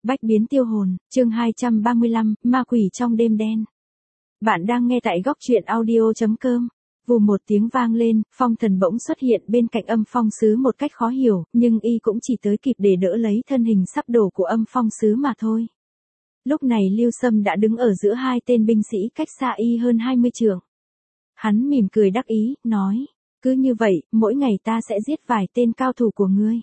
Bách biến tiêu hồn, chương 235, ma quỷ trong đêm đen. Bạn đang nghe tại góc truyện audio.com. Vù một tiếng vang lên, Phong Thần bỗng xuất hiện bên cạnh Âm Phong Sứ một cách khó hiểu, nhưng y cũng chỉ tới kịp để đỡ lấy thân hình sắp đổ của Âm Phong Sứ mà thôi. Lúc này Lưu Sâm đã đứng ở giữa hai tên binh sĩ cách xa y hơn 20 trượng. Hắn mỉm cười đắc ý, nói, cứ như vậy, mỗi ngày ta sẽ giết vài tên cao thủ của ngươi.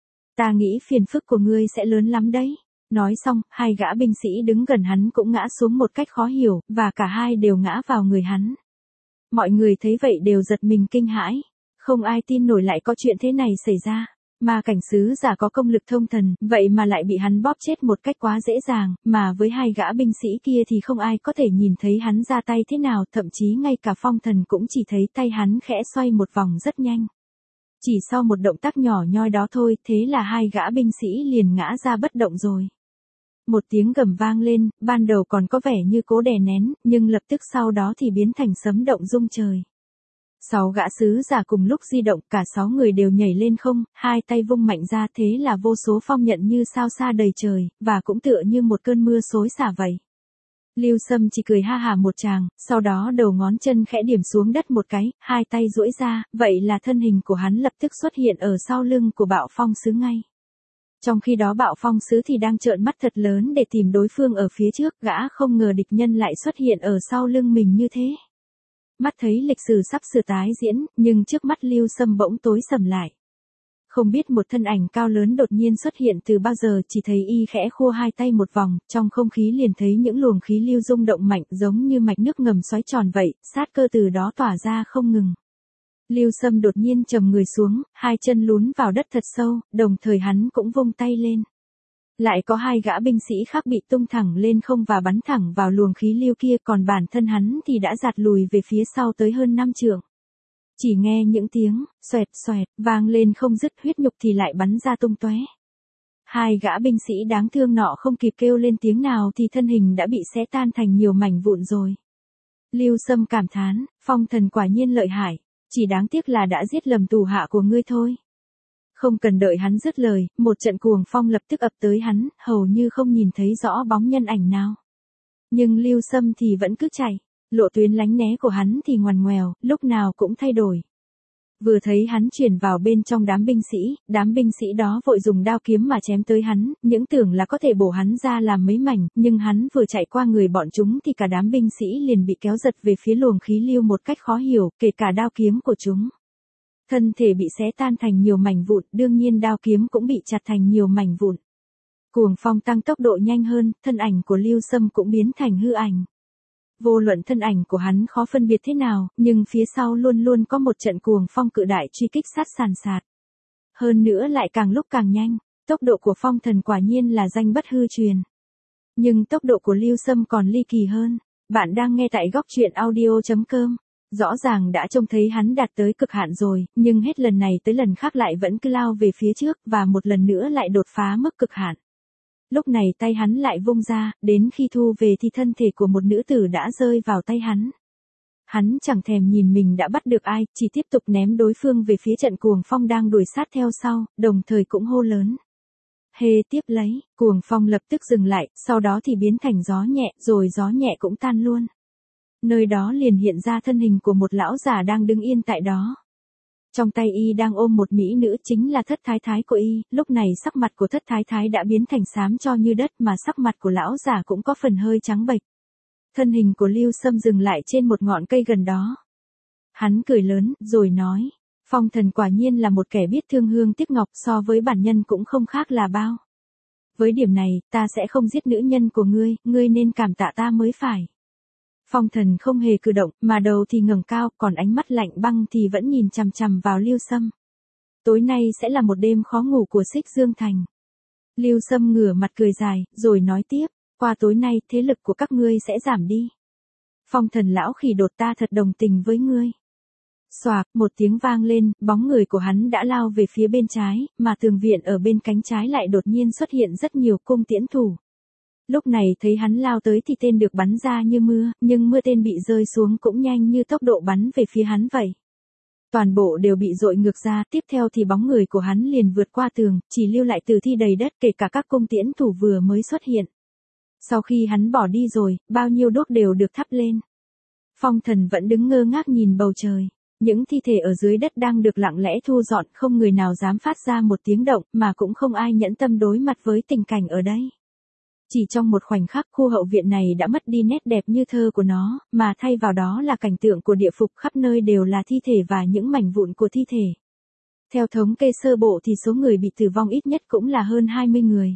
Ta nghĩ phiền phức của ngươi sẽ lớn lắm đấy. Nói xong, hai gã binh sĩ đứng gần hắn cũng ngã xuống một cách khó hiểu, và cả hai đều ngã vào người hắn. Mọi người thấy vậy đều giật mình kinh hãi. Không ai tin nổi lại có chuyện thế này xảy ra. Mà cảnh sứ giả có công lực thông thần, vậy mà lại bị hắn bóp chết một cách quá dễ dàng, mà với hai gã binh sĩ kia thì không ai có thể nhìn thấy hắn ra tay thế nào, thậm chí ngay cả Phong Thần cũng chỉ thấy tay hắn khẽ xoay một vòng rất nhanh. Chỉ sau một động tác nhỏ nhoi đó thôi, thế là hai gã binh sĩ liền ngã ra bất động rồi. Một tiếng gầm vang lên, ban đầu còn có vẻ như cố đè nén, nhưng lập tức sau đó thì biến thành sấm động rung trời. 6 gã sứ giả cùng lúc di động, cả 6 người đều nhảy lên không, hai tay vung mạnh ra, thế là vô số phong nhận như sao xa đầy trời, và cũng tựa như một cơn mưa xối xả vậy. Lưu Sâm chỉ cười ha hả một tràng, sau đó đầu ngón chân khẽ điểm xuống đất một cái, hai tay duỗi ra, vậy là thân hình của hắn lập tức xuất hiện ở sau lưng của Bạo Phong Sứ ngay. Trong khi đó Bạo Phong Sứ thì đang trợn mắt thật lớn để tìm đối phương ở phía trước, gã không ngờ địch nhân lại xuất hiện ở sau lưng mình như thế. Mắt thấy lịch sử sắp sửa tái diễn, nhưng trước mắt Lưu Sâm bỗng tối sầm lại. Không biết một thân ảnh cao lớn đột nhiên xuất hiện từ bao giờ, chỉ thấy y khẽ khua hai tay một vòng, trong không khí liền thấy những luồng khí lưu rung động mạnh giống như mạch nước ngầm xoáy tròn vậy, sát cơ từ đó tỏa ra không ngừng. Lưu Sâm đột nhiên trầm người xuống, hai chân lún vào đất thật sâu, đồng thời hắn cũng vung tay lên. Lại có hai gã binh sĩ khác bị tung thẳng lên không và bắn thẳng vào luồng khí lưu kia, còn bản thân hắn thì đã giạt lùi về phía sau tới hơn 5 trượng. Chỉ nghe những tiếng xoẹt xoẹt vang lên không dứt, huyết nhục thì lại bắn ra tung tóe. Hai gã binh sĩ đáng thương nọ không kịp kêu lên tiếng nào thì thân hình đã bị xé tan thành nhiều mảnh vụn rồi. Lưu Sâm cảm thán, Phong Thần quả nhiên lợi hại, chỉ đáng tiếc là đã giết lầm tù hạ của ngươi thôi. Không cần đợi hắn dứt lời, một trận cuồng phong lập tức ập tới hắn, hầu như không nhìn thấy rõ bóng nhân ảnh nào. Nhưng Lưu Sâm thì vẫn cứ chạy, lộ tuyến lánh né của hắn thì ngoằn ngoèo, lúc nào cũng thay đổi. Vừa thấy hắn chuyển vào bên trong đám binh sĩ đó vội dùng đao kiếm mà chém tới hắn, những tưởng là có thể bổ hắn ra làm mấy mảnh, nhưng hắn vừa chạy qua người bọn chúng thì cả đám binh sĩ liền bị kéo giật về phía luồng khí lưu một cách khó hiểu, kể cả đao kiếm của chúng. Thân thể bị xé tan thành nhiều mảnh vụn, đương nhiên đao kiếm cũng bị chặt thành nhiều mảnh vụn. Cuồng phong tăng tốc độ nhanh hơn, thân ảnh của Lưu Sâm cũng biến thành hư ảnh. Vô luận thân ảnh của hắn khó phân biệt thế nào, nhưng phía sau luôn luôn có một trận cuồng phong cự đại truy kích sát sàn sạt. Hơn nữa lại càng lúc càng nhanh, tốc độ của Phong Thần quả nhiên là danh bất hư truyền. Nhưng tốc độ của Lưu Sâm còn ly kỳ hơn. Bạn đang nghe tại góc truyện audio.com. Rõ ràng đã trông thấy hắn đạt tới cực hạn rồi, nhưng hết lần này tới lần khác lại vẫn cứ lao về phía trước, và một lần nữa lại đột phá mức cực hạn. Lúc này tay hắn lại vung ra, đến khi thu về thì thân thể của một nữ tử đã rơi vào tay hắn. Hắn chẳng thèm nhìn mình đã bắt được ai, chỉ tiếp tục ném đối phương về phía trận cuồng phong đang đuổi sát theo sau, đồng thời cũng hô lớn. Hê, tiếp lấy, cuồng phong lập tức dừng lại, sau đó thì biến thành gió nhẹ, rồi gió nhẹ cũng tan luôn. Nơi đó liền hiện ra thân hình của một lão già đang đứng yên tại đó. Trong tay y đang ôm một mỹ nữ, chính là thất thái thái của y, lúc này sắc mặt của thất thái thái đã biến thành xám cho như đất, mà sắc mặt của lão già cũng có phần hơi trắng bệch. Thân hình của Lưu Sâm dừng lại trên một ngọn cây gần đó. Hắn cười lớn, rồi nói, Phong Thần quả nhiên là một kẻ biết thương hương tiếc ngọc, so với bản nhân cũng không khác là bao. Với điểm này, ta sẽ không giết nữ nhân của ngươi nên cảm tạ ta mới phải. Phong Thần không hề cử động, mà đầu thì ngẩng cao, còn ánh mắt lạnh băng thì vẫn nhìn chằm chằm vào Lưu Sâm. Tối nay sẽ là một đêm khó ngủ của Xích Dương Thành. Lưu Sâm ngửa mặt cười dài, rồi nói tiếp, qua tối nay thế lực của các ngươi sẽ giảm đi. Phong Thần lão khỉ đột, ta thật đồng tình với ngươi. Xoạc, một tiếng vang lên, bóng người của hắn đã lao về phía bên trái, mà tường viện ở bên cánh trái lại đột nhiên xuất hiện rất nhiều cung tiễn thủ. Lúc này thấy hắn lao tới thì tên được bắn ra như mưa, nhưng mưa tên bị rơi xuống cũng nhanh như tốc độ bắn về phía hắn vậy. Toàn bộ đều bị dội ngược ra, tiếp theo thì bóng người của hắn liền vượt qua tường, chỉ lưu lại tử thi đầy đất, kể cả các cung tiễn thủ vừa mới xuất hiện. Sau khi hắn bỏ đi rồi, bao nhiêu đuốc đều được thắp lên. Phong Thần vẫn đứng ngơ ngác nhìn bầu trời. Những thi thể ở dưới đất đang được lặng lẽ thu dọn, không người nào dám phát ra một tiếng động, mà cũng không ai nhẫn tâm đối mặt với tình cảnh ở đây. Chỉ trong một khoảnh khắc, khu hậu viện này đã mất đi nét đẹp như thơ của nó, mà thay vào đó là cảnh tượng của địa ngục, khắp nơi đều là thi thể và những mảnh vụn của thi thể. Theo thống kê sơ bộ thì số người bị tử vong ít nhất cũng là hơn 20 người.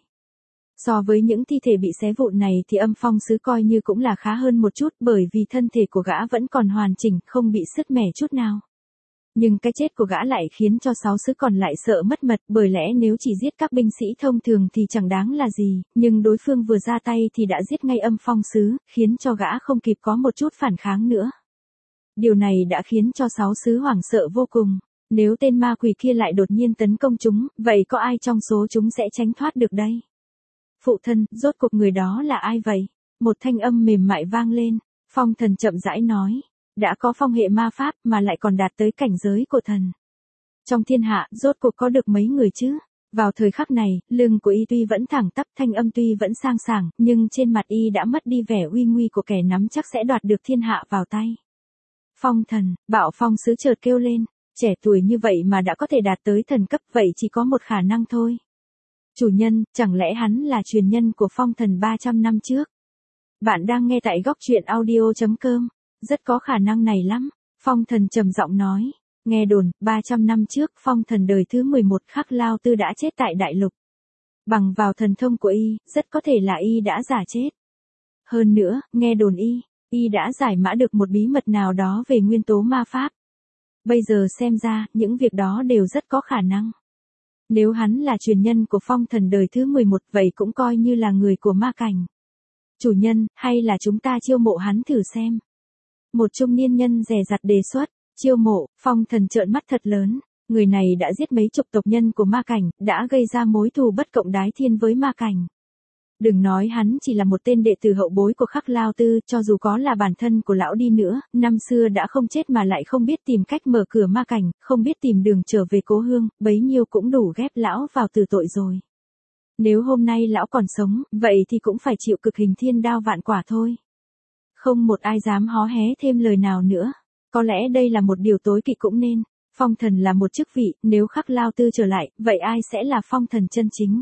So với những thi thể bị xé vụn này thì Âm Phong Sứ coi như cũng là khá hơn một chút, bởi vì thân thể của gã vẫn còn hoàn chỉnh, không bị sứt mẻ chút nào. Nhưng cái chết của gã lại khiến cho 6 sứ còn lại sợ mất mật, bởi lẽ nếu chỉ giết các binh sĩ thông thường thì chẳng đáng là gì, nhưng đối phương vừa ra tay thì đã giết ngay Âm Phong Sứ, khiến cho gã không kịp có một chút phản kháng nữa. Điều này đã khiến cho 6 sứ hoảng sợ vô cùng. Nếu tên ma quỷ kia lại đột nhiên tấn công chúng, vậy có ai trong số chúng sẽ tránh thoát được đây? Phụ thân, rốt cuộc người đó là ai vậy? Một thanh âm mềm mại vang lên. Phong Thần chậm rãi nói. Đã có phong hệ ma pháp mà lại còn đạt tới cảnh giới của thần. Trong thiên hạ, rốt cuộc có được mấy người chứ? Vào thời khắc này, lưng của y tuy vẫn thẳng tắp, thanh âm tuy vẫn sang sảng, nhưng trên mặt y đã mất đi vẻ uy nguy của kẻ nắm chắc sẽ đoạt được thiên hạ vào tay. Phong Thần, Bạo Phong Sứ chợt kêu lên. Trẻ tuổi như vậy mà đã có thể đạt tới thần cấp, vậy chỉ có một khả năng thôi. Chủ nhân, chẳng lẽ hắn là truyền nhân của Phong Thần 300 năm trước? Bạn đang nghe tại góc truyện audio.com. Rất có khả năng này lắm. Phong Thần trầm giọng nói. Nghe đồn, 300 năm trước, Phong Thần đời thứ 11 Khắc Lao Tư đã chết tại Đại Lục. Bằng vào thần thông của y, rất có thể là y đã giả chết. Hơn nữa, nghe đồn y đã giải mã được một bí mật nào đó về nguyên tố ma pháp. Bây giờ xem ra, những việc đó đều rất có khả năng. Nếu hắn là truyền nhân của Phong Thần đời thứ 11, vậy cũng coi như là người của ma cảnh. Chủ nhân, hay là chúng ta chiêu mộ hắn thử xem. Một trung niên nhân dè dặt đề xuất. Chiêu mộ. Phong Thần trợn mắt thật lớn. Người này đã giết mấy chục tộc nhân của ma cảnh, đã gây ra mối thù bất cộng đái thiên với ma cảnh. Đừng nói hắn chỉ là một tên đệ tử hậu bối của Khắc Lao Tư, cho dù có là bản thân của lão đi nữa, năm xưa đã không chết mà lại không biết tìm cách mở cửa ma cảnh, không biết tìm đường trở về cố hương, bấy nhiêu cũng đủ ghép lão vào tử tội rồi. Nếu hôm nay lão còn sống, vậy thì cũng phải chịu cực hình thiên đao vạn quả thôi. Không một ai dám hó hé thêm lời nào nữa. Có lẽ đây là một điều tối kỵ cũng nên. Phong Thần là một chức vị, nếu Khắc Lao Tư trở lại, vậy ai sẽ là Phong Thần chân chính?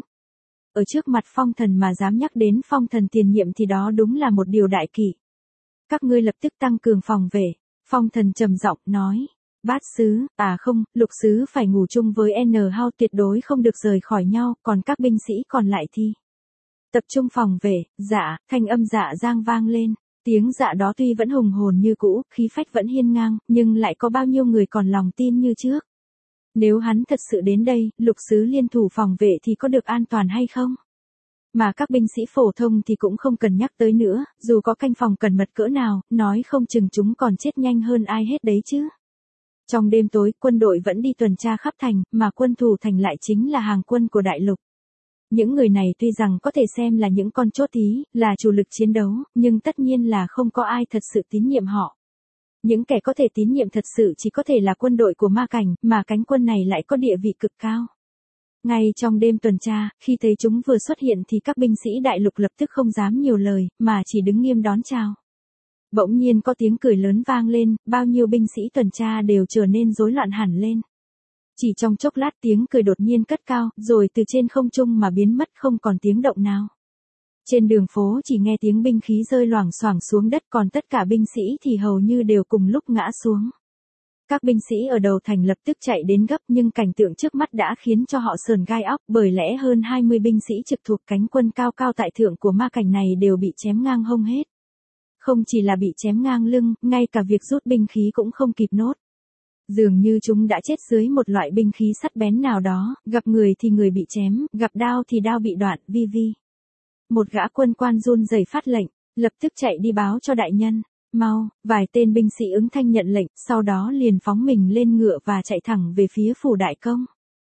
Ở trước mặt Phong Thần mà dám nhắc đến Phong Thần tiền nhiệm thì đó đúng là một điều đại kỵ. Các ngươi lập tức tăng cường phòng vệ. Phong Thần trầm giọng nói. Bát sứ, không, lục sứ phải ngủ chung với N Hao, tuyệt đối không được rời khỏi nhau, còn các binh sĩ còn lại thì tập trung phòng vệ. Dạ, thanh âm dạ giang vang lên. Tiếng dạ đó tuy vẫn hùng hồn như cũ, khí phách vẫn hiên ngang, nhưng lại có bao nhiêu người còn lòng tin như trước. Nếu hắn thật sự đến đây, lục sứ liên thủ phòng vệ thì có được an toàn hay không? Mà các binh sĩ phổ thông thì cũng không cần nhắc tới nữa, dù có canh phòng cẩn mật cỡ nào, nói không chừng chúng còn chết nhanh hơn ai hết đấy chứ. Trong đêm tối, quân đội vẫn đi tuần tra khắp thành, mà quân thủ thành lại chính là hàng quân của đại lục. Những người này tuy rằng có thể xem là những con chốt tí, là chủ lực chiến đấu, nhưng tất nhiên là không có ai thật sự tín nhiệm họ. Những kẻ có thể tín nhiệm thật sự chỉ có thể là quân đội của ma cảnh, mà cánh quân này lại có địa vị cực cao. Ngay trong đêm tuần tra, khi thấy chúng vừa xuất hiện thì các binh sĩ đại lục lập tức không dám nhiều lời, mà chỉ đứng nghiêm đón chào. Bỗng nhiên có tiếng cười lớn vang lên, bao nhiêu binh sĩ tuần tra đều trở nên rối loạn hẳn lên. Chỉ trong chốc lát tiếng cười đột nhiên cất cao, rồi từ trên không trung mà biến mất không còn tiếng động nào. Trên đường phố chỉ nghe tiếng binh khí rơi loảng xoảng xuống đất, còn tất cả binh sĩ thì hầu như đều cùng lúc ngã xuống. Các binh sĩ ở đầu thành lập tức chạy đến gấp, nhưng cảnh tượng trước mắt đã khiến cho họ sởn gai óc, bởi lẽ hơn 20 binh sĩ trực thuộc cánh quân cao cao tại thượng của ma cảnh này đều bị chém ngang hông hết. Không chỉ là bị chém ngang lưng, ngay cả việc rút binh khí cũng không kịp nốt. Dường như chúng đã chết dưới một loại binh khí sắt bén nào đó, gặp người thì người bị chém, gặp đao thì đao bị đoạn, vi. Một gã quân quan run rẩy phát lệnh, lập tức chạy đi báo cho đại nhân. Mau, vài tên binh sĩ ứng thanh nhận lệnh, sau đó liền phóng mình lên ngựa và chạy thẳng về phía phủ đại công.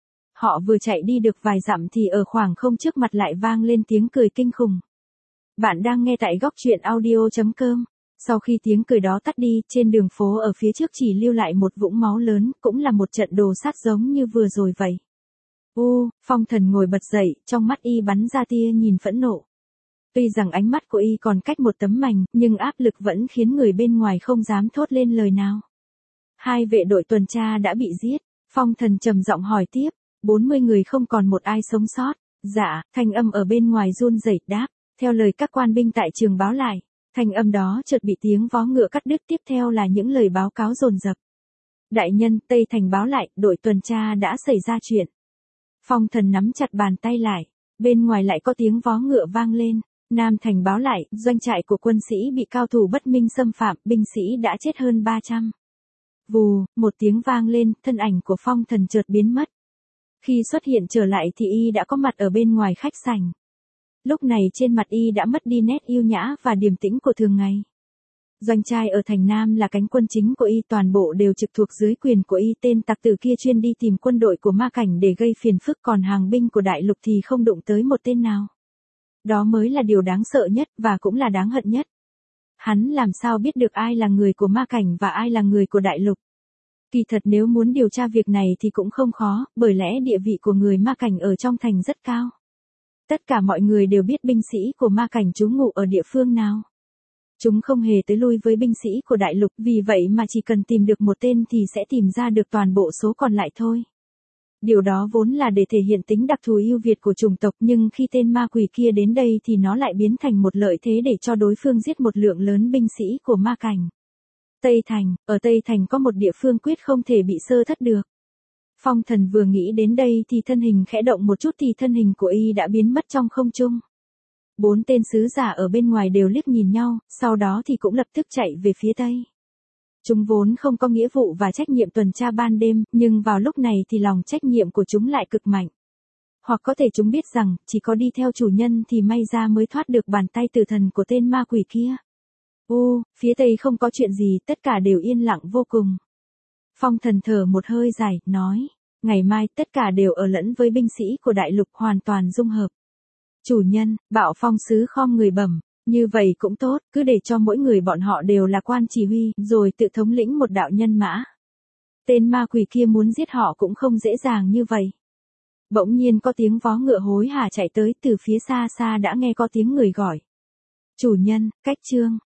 Họ vừa chạy đi được vài dặm thì ở khoảng không trước mặt lại vang lên tiếng cười kinh khủng. Bạn đang nghe tại góc truyện audio.com. Sau khi tiếng cười đó tắt đi, trên đường phố ở phía trước chỉ lưu lại một vũng máu lớn, cũng là một trận đồ sát giống như vừa rồi vậy. Phong Thần ngồi bật dậy, trong mắt y bắn ra tia nhìn phẫn nộ. Tuy rằng ánh mắt của y còn cách một tấm mành, nhưng áp lực vẫn khiến người bên ngoài không dám thốt lên lời nào. 2 vệ đội tuần tra đã bị giết, Phong Thần trầm giọng hỏi tiếp, 40 người không còn một ai sống sót. Dạ, thanh âm ở bên ngoài run rẩy đáp, theo lời các quan binh tại trường báo lại. Thanh âm đó chợt bị tiếng vó ngựa cắt đứt, tiếp theo là những lời báo cáo dồn dập. Đại nhân, Tây Thành báo lại, đội tuần tra đã xảy ra chuyện. Phong Thần nắm chặt bàn tay lại, bên ngoài lại có tiếng vó ngựa vang lên. Nam Thành báo lại, doanh trại của quân sĩ bị cao thủ bất minh xâm phạm, binh sĩ đã chết hơn 300. Vù, một tiếng vang lên, thân ảnh của Phong Thần chợt biến mất. Khi xuất hiện trở lại thì y đã có mặt ở bên ngoài khách sảnh. Lúc này trên mặt y đã mất đi nét yêu nhã và điềm tĩnh của thường ngày. Doanh trại ở thành Nam là cánh quân chính của y, toàn bộ đều trực thuộc dưới quyền của y. Tên tặc tử kia chuyên đi tìm quân đội của Ma Cảnh để gây phiền phức, còn hàng binh của đại lục thì không đụng tới một tên nào. Đó mới là điều đáng sợ nhất và cũng là đáng hận nhất. Hắn làm sao biết được ai là người của Ma Cảnh và ai là người của đại lục? Kỳ thật nếu muốn điều tra việc này thì cũng không khó, bởi lẽ địa vị của người Ma Cảnh ở trong thành rất cao. Tất cả mọi người đều biết binh sĩ của Ma Cảnh trú ngụ ở địa phương nào. Chúng không hề tới lui với binh sĩ của đại lục, vì vậy mà chỉ cần tìm được một tên thì sẽ tìm ra được toàn bộ số còn lại thôi. Điều đó vốn là để thể hiện tính đặc thù ưu việt của chủng tộc, nhưng khi tên ma quỷ kia đến đây thì nó lại biến thành một lợi thế để cho đối phương giết một lượng lớn binh sĩ của Ma Cảnh. Tây Thành, ở Tây Thành có một địa phương quyết không thể bị sơ thất được. Phong Thần vừa nghĩ đến đây thì thân hình khẽ động một chút thì thân hình của y đã biến mất trong không trung. 4 tên sứ giả ở bên ngoài đều liếc nhìn nhau, sau đó thì cũng lập tức chạy về phía Tây. Chúng vốn không có nghĩa vụ và trách nhiệm tuần tra ban đêm, nhưng vào lúc này thì lòng trách nhiệm của chúng lại cực mạnh. Hoặc có thể chúng biết rằng, chỉ có đi theo chủ nhân thì may ra mới thoát được bàn tay tử thần của tên ma quỷ kia. Phía Tây không có chuyện gì, tất cả đều yên lặng vô cùng. Phong Thần thở một hơi dài, nói, ngày mai tất cả đều ở lẫn với binh sĩ của đại lục, hoàn toàn dung hợp. Chủ nhân, Bạo Phong sứ khom người bẩm, như vậy cũng tốt, cứ để cho mỗi người bọn họ đều là quan chỉ huy, rồi tự thống lĩnh một đạo nhân mã. Tên ma quỷ kia muốn giết họ cũng không dễ dàng như vậy. Bỗng nhiên có tiếng vó ngựa hối hả chạy tới, từ phía xa xa đã nghe có tiếng người gọi. Chủ nhân, Cách Trương.